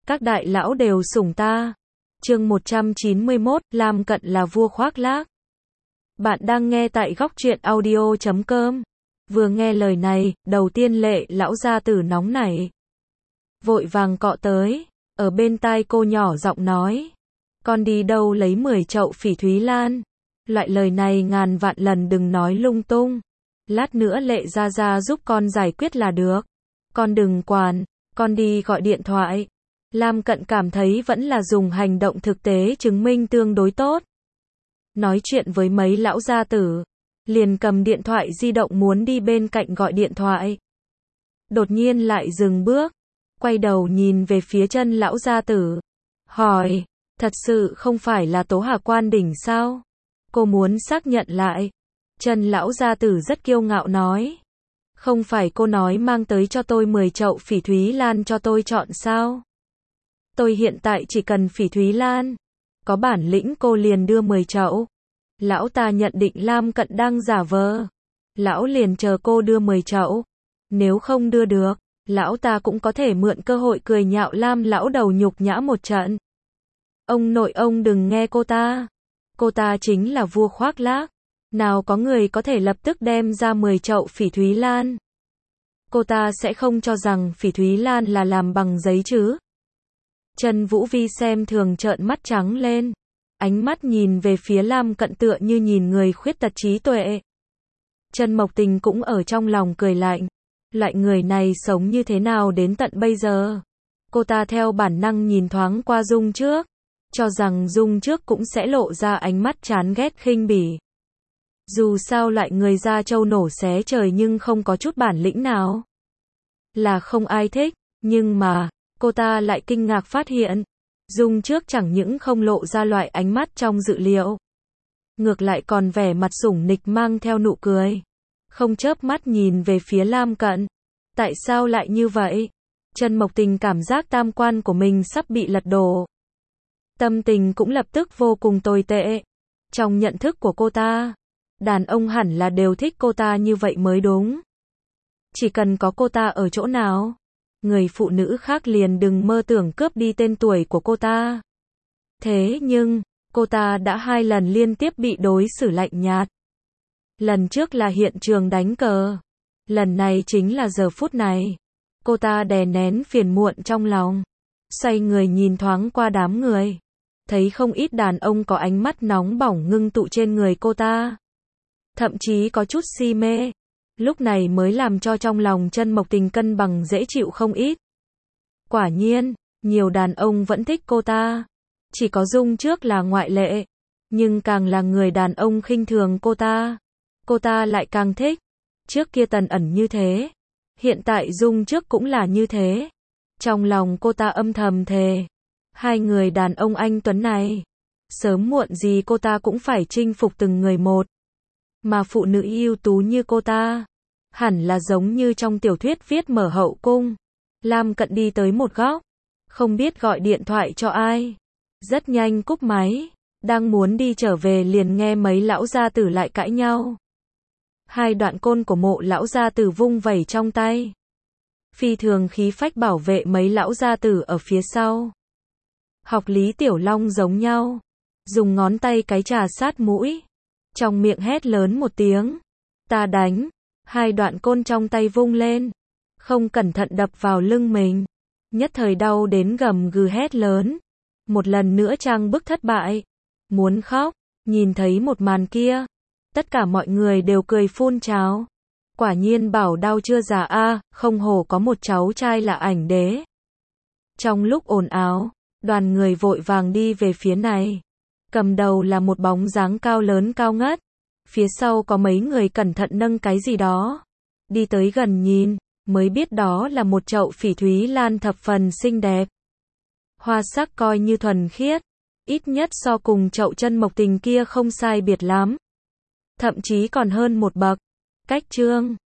các đại lão đều sủng ta. Chương 191, Lam Cận là vua khoác lác. Bạn đang nghe tại góc truyện audio.com. Vừa nghe lời này, đầu tiên Lệ lão gia tử nóng nảy, vội vàng cọ tới, ở bên tai cô nhỏ giọng nói: "Con đi đâu lấy 10 chậu phỉ thúy lan? Loại lời này ngàn vạn lần đừng nói lung tung. Lát nữa Lệ gia gia giúp con giải quyết là được. Con đừng quản, con đi gọi điện thoại." Lam Cận cảm thấy vẫn là dùng hành động thực tế chứng minh tương đối tốt. Nói chuyện với mấy lão gia tử, liền cầm điện thoại di động muốn đi bên cạnh gọi điện thoại. Đột nhiên lại dừng bước, quay đầu nhìn về phía Chân lão gia tử, hỏi: "Thật sự không phải là Tố Hà Quan đỉnh sao?" Cô muốn xác nhận lại. Chân lão gia tử rất kiêu ngạo nói: "Không phải cô nói mang tới cho tôi 10 chậu phỉ thúy lan cho tôi chọn sao? Tôi hiện tại chỉ cần phỉ thúy lan. Có bản lĩnh cô liền đưa 10 chậu." Lão ta nhận định Lam Cận đang giả vờ. Lão liền chờ cô đưa 10 chậu. Nếu không đưa được, lão ta cũng có thể mượn cơ hội cười nhạo Lam lão đầu nhục nhã một trận. Ông nội ông đừng nghe cô ta. Cô ta chính là vua khoác lác. Nào có người có thể lập tức đem ra 10 chậu phỉ thúy lan. Cô ta sẽ không cho rằng phỉ thúy lan là làm bằng giấy chứ. Trần Vũ Vi xem thường trợn mắt trắng lên. Ánh mắt nhìn về phía Lam Cận tựa như nhìn người khuyết tật trí tuệ. Trần Mộc Tình cũng ở trong lòng cười lạnh. Loại người này sống như thế nào đến tận bây giờ? Cô ta theo bản năng nhìn thoáng qua Dung Trước, cho rằng Dung Trước cũng sẽ lộ ra ánh mắt chán ghét khinh bỉ. Dù sao loại người da trâu nổ xé trời nhưng không có chút bản lĩnh nào, là không ai thích. Nhưng mà, cô ta lại kinh ngạc phát hiện, Dung Trước chẳng những không lộ ra loại ánh mắt trong dự liệu, ngược lại còn vẻ mặt sủng nịch mang theo nụ cười, không chớp mắt nhìn về phía Lam Cận. Tại sao lại như vậy? Trần Mộc Tình cảm giác tam quan của mình sắp bị lật đổ. Tâm tình cũng lập tức vô cùng tồi tệ. Trong nhận thức của cô ta, đàn ông hẳn là đều thích cô ta như vậy mới đúng. Chỉ cần có cô ta ở chỗ nào, người phụ nữ khác liền đừng mơ tưởng cướp đi tên tuổi của cô ta. Thế nhưng, cô ta đã 2 lần liên tiếp bị đối xử lạnh nhạt. Lần trước là hiện trường đánh cờ. Lần này chính là giờ phút này. Cô ta đè nén phiền muộn trong lòng, xoay người nhìn thoáng qua đám người. Thấy không ít đàn ông có ánh mắt nóng bỏng ngưng tụ trên người cô ta. Thậm chí có chút si mê. Lúc này mới làm cho trong lòng Chân Mộc Tình cân bằng dễ chịu không ít. Quả nhiên, nhiều đàn ông vẫn thích cô ta. Chỉ có Dung Trước là ngoại lệ. Nhưng càng là người đàn ông khinh thường cô ta lại càng thích. Trước kia Tần Ẩn như thế, hiện tại Dung Trước cũng là như thế. Trong lòng cô ta âm thầm thề, 2 người đàn ông anh tuấn này, sớm muộn gì cô ta cũng phải chinh phục từng người một. Mà phụ nữ ưu tú như cô ta, hẳn là giống như trong tiểu thuyết viết mở hậu cung. Lam Cận đi tới một góc, không biết gọi điện thoại cho ai. Rất nhanh cúp máy, đang muốn đi trở về liền nghe mấy lão gia tử lại cãi nhau. 2 đoạn côn của Mộ lão gia tử vung vẩy trong tay, phi thường khí phách bảo vệ mấy lão gia tử ở phía sau. Học Lý Tiểu Long giống nhau, dùng ngón tay cái trà sát mũi, trong miệng hét lớn một tiếng: "Ta đánh!" 2 đoạn côn trong tay vung lên, không cẩn thận đập vào lưng mình, nhất thời đau đến gầm gừ hét lớn. Một lần nữa trang bức thất bại, muốn khóc. Nhìn thấy một màn kia, tất cả mọi người đều cười phun trào. Quả nhiên bảo đau chưa già a, không hổ có một cháu trai là ảnh đế. Trong lúc ồn ào, đoàn người vội vàng đi về phía này. Cầm đầu là một bóng dáng cao lớn cao ngất. Phía sau có mấy người cẩn thận nâng cái gì đó. Đi tới gần nhìn, mới biết đó là một chậu phỉ thúy lan thập phần xinh đẹp. Hoa sắc coi như thuần khiết, ít nhất so cùng chậu Chân Mộc Tình kia không sai biệt lắm. Thậm chí còn hơn một bậc. Cách trương